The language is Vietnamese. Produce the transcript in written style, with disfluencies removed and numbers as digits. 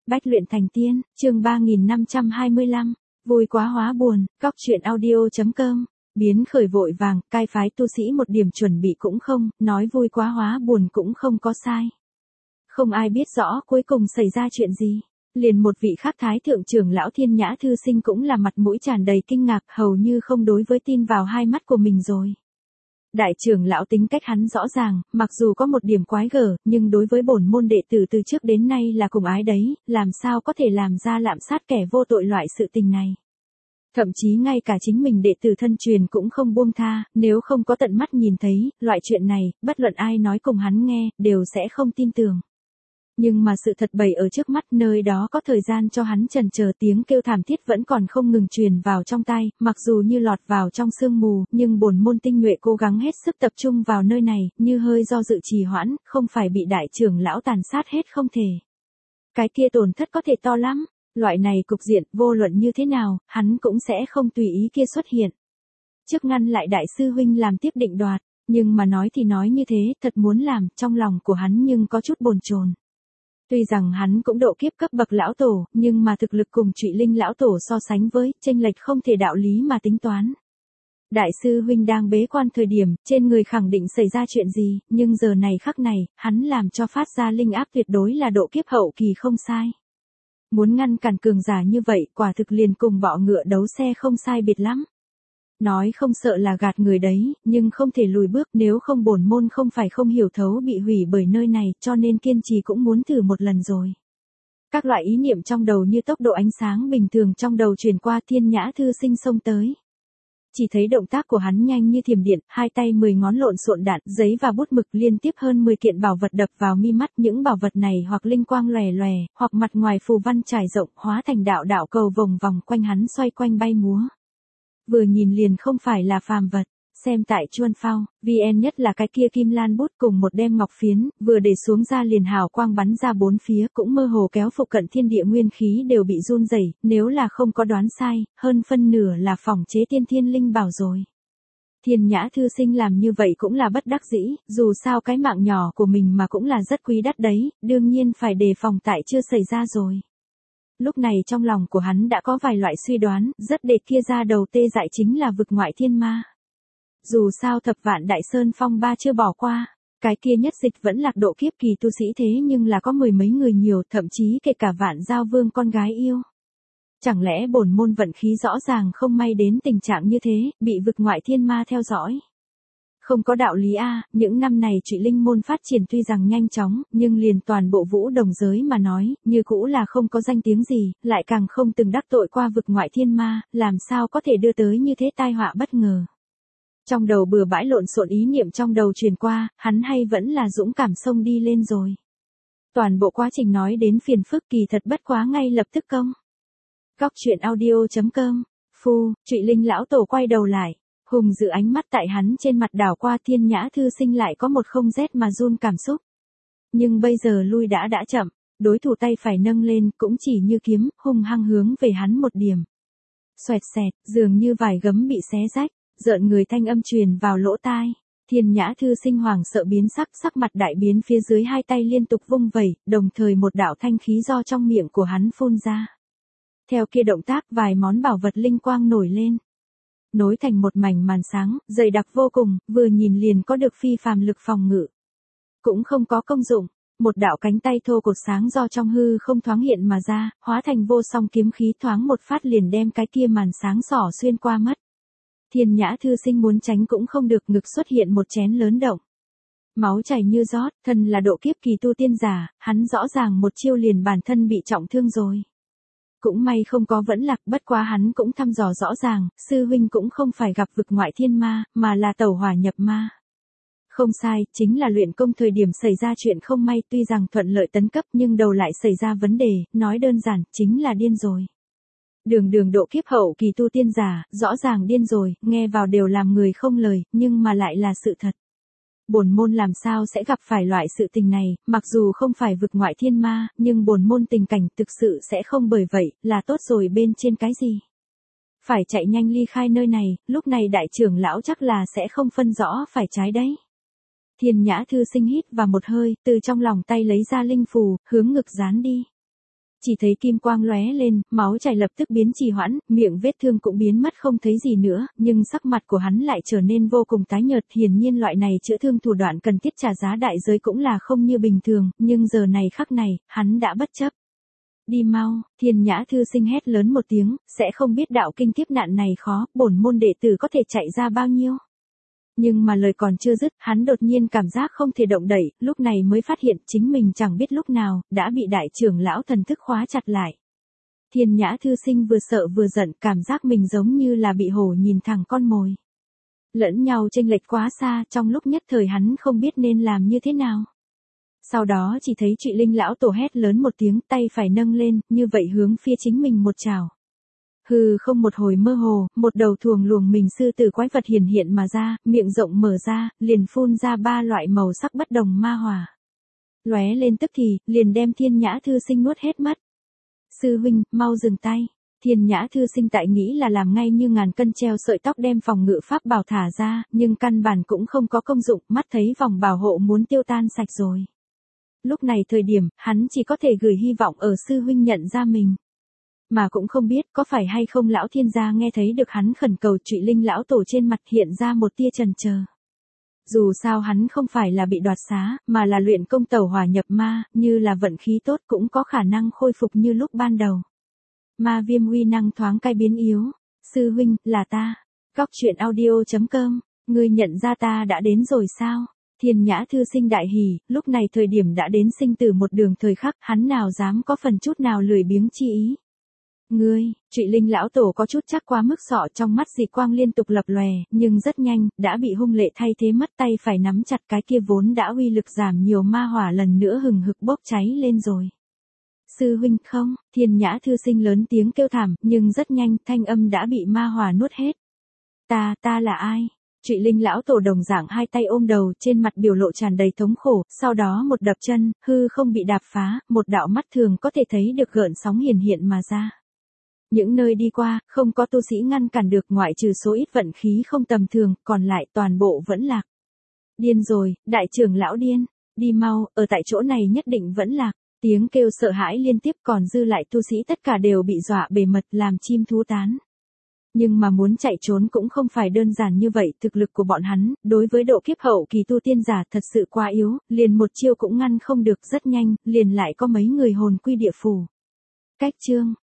Bách luyện thành tiên, chương 3525, vui quá hóa buồn, góc truyện audio.com, biến khởi vội vàng, cai phái tu sĩ một điểm chuẩn bị cũng không, nói vui quá hóa buồn cũng không có sai. Không ai biết rõ cuối cùng xảy ra chuyện gì. Liền một vị khác thái thượng trưởng lão Thiên Nhã Thư Sinh cũng là mặt mũi tràn đầy kinh ngạc, hầu như không đối với tin vào hai mắt của mình rồi. Đại trưởng lão tính cách hắn rõ ràng, mặc dù có một điểm quái gở, nhưng đối với bổn môn đệ tử từ trước đến nay là cùng ái đấy, làm sao có thể làm ra lạm sát kẻ vô tội loại sự tình này. Thậm chí ngay cả chính mình đệ tử thân truyền cũng không buông tha, nếu không có tận mắt nhìn thấy, loại chuyện này, bất luận ai nói cùng hắn nghe, đều sẽ không tin tưởng. Nhưng mà sự thật bày ở trước mắt, nơi đó có thời gian cho hắn chần chờ, tiếng kêu thảm thiết vẫn còn không ngừng truyền vào trong tai, mặc dù như lọt vào trong sương mù, nhưng bổn môn tinh nhuệ cố gắng hết sức tập trung vào nơi này, như hơi do dự trì hoãn, không phải bị đại trưởng lão tàn sát hết không thể. Cái kia tổn thất có thể to lắm, loại này cục diện, vô luận như thế nào, hắn cũng sẽ không tùy ý kia xuất hiện. Trước ngăn lại đại sư huynh làm tiếp định đoạt, nhưng mà nói thì nói như thế, thật muốn làm, trong lòng của hắn nhưng có chút bồn chồn. Tuy rằng hắn cũng độ kiếp cấp bậc lão tổ, nhưng mà thực lực cùng Trụy Linh lão tổ so sánh với, chênh lệch không thể đạo lý mà tính toán. Đại sư huynh đang bế quan thời điểm, trên người khẳng định xảy ra chuyện gì, nhưng giờ này khắc này, hắn làm cho phát ra linh áp tuyệt đối là độ kiếp hậu kỳ không sai. Muốn ngăn cản cường giả như vậy, quả thực liền cùng bọ ngựa đấu xe không sai biệt lắm. Nói không sợ là gạt người đấy, nhưng không thể lùi bước, nếu không bổn môn không phải không hiểu thấu bị hủy bởi nơi này, cho nên kiên trì cũng muốn thử một lần rồi. Các loại ý niệm trong đầu như tốc độ ánh sáng bình thường trong đầu truyền qua, Thiên Nhã Thư Sinh xông tới. Chỉ thấy động tác của hắn nhanh như thiểm điện, hai tay 10 ngón lộn xộn đạn, giấy và bút mực liên tiếp hơn 10 kiện bảo vật đập vào mi mắt, những bảo vật này hoặc linh quang lòe lòe, hoặc mặt ngoài phù văn trải rộng, hóa thành đạo đạo cầu vòng vòng quanh hắn xoay quanh bay múa. Vừa nhìn liền không phải là phàm vật, xem tại Chuân Phao, VN nhất là cái kia kim lan bút cùng một đem ngọc phiến, vừa để xuống ra liền hào quang bắn ra bốn phía, cũng mơ hồ kéo phụ cận thiên địa nguyên khí đều bị run rẩy, nếu là không có đoán sai, hơn phân nửa là phỏng chế tiên thiên linh bảo rồi. Thiên Nhã Thư Sinh làm như vậy cũng là bất đắc dĩ, dù sao cái mạng nhỏ của mình mà cũng là rất quý đắt đấy, đương nhiên phải đề phòng tại chưa xảy ra rồi. Lúc này trong lòng của hắn đã có vài loại suy đoán, rất để kia ra đầu tê dại chính là vực ngoại thiên ma. Dù sao thập vạn đại sơn phong ba chưa bỏ qua, cái kia nhất dịch vẫn lạc độ kiếp kỳ tu sĩ thế nhưng là có mười mấy người nhiều, thậm chí kể cả vạn giao vương con gái yêu. Chẳng lẽ bổn môn vận khí rõ ràng không may đến tình trạng như thế, bị vực ngoại thiên ma theo dõi. Không có đạo lý a, những năm này Trụy Linh môn phát triển tuy rằng nhanh chóng, nhưng liền toàn bộ vũ đồng giới mà nói, như cũ là không có danh tiếng gì, lại càng không từng đắc tội qua vực ngoại thiên ma, làm sao có thể đưa tới như thế tai họa bất ngờ. Trong đầu bừa bãi lộn xộn ý niệm trong đầu truyền qua, hắn hay vẫn là dũng cảm xông đi lên rồi. Toàn bộ quá trình nói đến phiền phức kỳ thật bất quá ngay lập tức công. Góc truyện audio.com, Trụy Linh lão tổ quay đầu lại. Hùng dự ánh mắt tại hắn trên mặt đảo qua, Thiên Nhã Thư Sinh lại có một không rét mà run cảm xúc. Nhưng bây giờ lui đã chậm, đối thủ tay phải nâng lên cũng chỉ như kiếm, hung hăng hướng về hắn một điểm. Xoẹt xẹt, dường như vải gấm bị xé rách, rợn người thanh âm truyền vào lỗ tai. Thiên Nhã Thư Sinh hoảng sợ biến sắc mặt đại biến, phía dưới hai tay liên tục vung vẩy, đồng thời một đạo thanh khí do trong miệng của hắn phun ra. Theo kia động tác vài món bảo vật linh quang nổi lên. Nối thành một mảnh màn sáng, dày đặc vô cùng, vừa nhìn liền có được phi phàm lực phòng ngự. Cũng không có công dụng, một đạo cánh tay thô cột sáng do trong hư không thoáng hiện mà ra, hóa thành vô song kiếm khí, thoáng một phát liền đem cái kia màn sáng xỏ xuyên qua mất. Thiên Nhã Thư Sinh muốn tránh cũng không được, ngực xuất hiện một chén lớn động. Máu chảy như rót, thân là độ kiếp kỳ tu tiên giả, hắn rõ ràng một chiêu liền bản thân bị trọng thương rồi. Cũng may không có vẫn lạc, bất quá hắn cũng thăm dò rõ ràng, sư huynh cũng không phải gặp vực ngoại thiên ma, mà là tẩu hỏa nhập ma. Không sai, chính là luyện công thời điểm xảy ra chuyện không may, tuy rằng thuận lợi tấn cấp nhưng đầu lại xảy ra vấn đề, nói đơn giản, chính là điên rồi. Đường độ kiếp hậu kỳ tu tiên giả, rõ ràng điên rồi, nghe vào đều làm người không lời, nhưng mà lại là sự thật. Bổn môn làm sao sẽ gặp phải loại sự tình này, mặc dù không phải vực ngoại thiên ma, nhưng bổn môn tình cảnh thực sự sẽ không bởi vậy, là tốt rồi bên trên cái gì. Phải chạy nhanh ly khai nơi này, lúc này đại trưởng lão chắc là sẽ không phân rõ phải trái đấy. Thiên Nhã Thư Sinh hít vào một hơi, từ trong lòng tay lấy ra linh phù, hướng ngực dán đi. Chỉ thấy kim quang lóe lên, máu chảy lập tức biến trì hoãn, miệng vết thương cũng biến mất không thấy gì nữa, nhưng sắc mặt của hắn lại trở nên vô cùng tái nhợt, hiển nhiên loại này chữa thương thủ đoạn cần thiết trả giá đại giới cũng là không như bình thường, nhưng giờ này khắc này, hắn đã bất chấp. Đi mau, Thiên Nhã thư sinh hét lớn một tiếng, sẽ không biết đạo kinh kiếp nạn này khó, bổn môn đệ tử có thể chạy ra bao nhiêu. Nhưng mà lời còn chưa dứt, hắn đột nhiên cảm giác không thể động đậy, lúc này mới phát hiện chính mình chẳng biết lúc nào, đã bị đại trưởng lão thần thức khóa chặt lại. Thiên Nhã thư sinh vừa sợ vừa giận, cảm giác mình giống như là bị hổ nhìn thẳng con mồi. Lẫn nhau chênh lệch quá xa, trong lúc nhất thời hắn không biết nên làm như thế nào. Sau đó chỉ thấy Trụy Linh lão tổ hét lớn một tiếng, tay phải nâng lên, như vậy hướng phía chính mình một trảo. Hừ, không một hồi mơ hồ, một đầu thuồng luồng mình sư tử quái vật hiển hiện mà ra, miệng rộng mở ra, liền phun ra 3 loại màu sắc bất đồng ma hỏa. Lóe lên tức thì, liền đem Thiên Nhã thư sinh nuốt hết mất. Sư huynh, mau dừng tay. Thiên Nhã thư sinh tại nghĩ là làm ngay như ngàn cân treo sợi tóc đem phòng ngự pháp bảo thả ra, nhưng căn bản cũng không có công dụng, mắt thấy vòng bảo hộ muốn tiêu tan sạch rồi. Lúc này thời điểm, hắn chỉ có thể gửi hy vọng ở sư huynh nhận ra mình. Mà cũng không biết có phải hay không lão thiên gia nghe thấy được hắn khẩn cầu, Trụy Linh lão tổ trên mặt hiện ra một tia chần chờ. Dù sao hắn không phải là bị đoạt xá, mà là luyện công tẩu hỏa nhập ma, như là vận khí tốt cũng có khả năng khôi phục như lúc ban đầu. Ma viêm uy năng thoáng cai biến yếu. Sư huynh, là ta. Góc truyện audio.com, ngươi nhận ra ta đã đến rồi sao? Thiên Nhã thư sinh đại hỉ, lúc này thời điểm đã đến sinh tử một đường thời khắc, hắn nào dám có phần chút nào lười biếng chi ý. Ngươi, Trụy Linh lão tổ có chút chắc quá mức sọ, trong mắt dị quang liên tục lập lòe, nhưng rất nhanh, đã bị hung lệ thay thế mất, tay phải nắm chặt cái kia vốn đã uy lực giảm nhiều ma hỏa lần nữa hừng hực bốc cháy lên rồi. Sư huynh không, Thiên Nhã thư sinh lớn tiếng kêu thảm, nhưng rất nhanh, thanh âm đã bị ma hỏa nuốt hết. Ta là ai? Trụy Linh lão tổ đồng dạng hai tay ôm đầu, trên mặt biểu lộ tràn đầy thống khổ, sau đó một đập chân, hư không bị đạp phá, một đạo mắt thường có thể thấy được gợn sóng hiển hiện mà ra. Những nơi đi qua, không có tu sĩ ngăn cản được, ngoại trừ số ít vận khí không tầm thường, còn lại toàn bộ vẫn lạc. Điên rồi, đại trưởng lão điên, đi mau, ở tại chỗ này nhất định vẫn lạc. Tiếng kêu sợ hãi liên tiếp, còn dư lại tu sĩ tất cả đều bị dọa bề mật, làm chim thú tán. Nhưng mà muốn chạy trốn cũng không phải đơn giản như vậy, thực lực của bọn hắn, đối với độ kiếp hậu kỳ tu tiên giả thật sự quá yếu, liền một chiêu cũng ngăn không được, rất nhanh, liền lại có mấy người hồn quy địa phủ. Cách chương.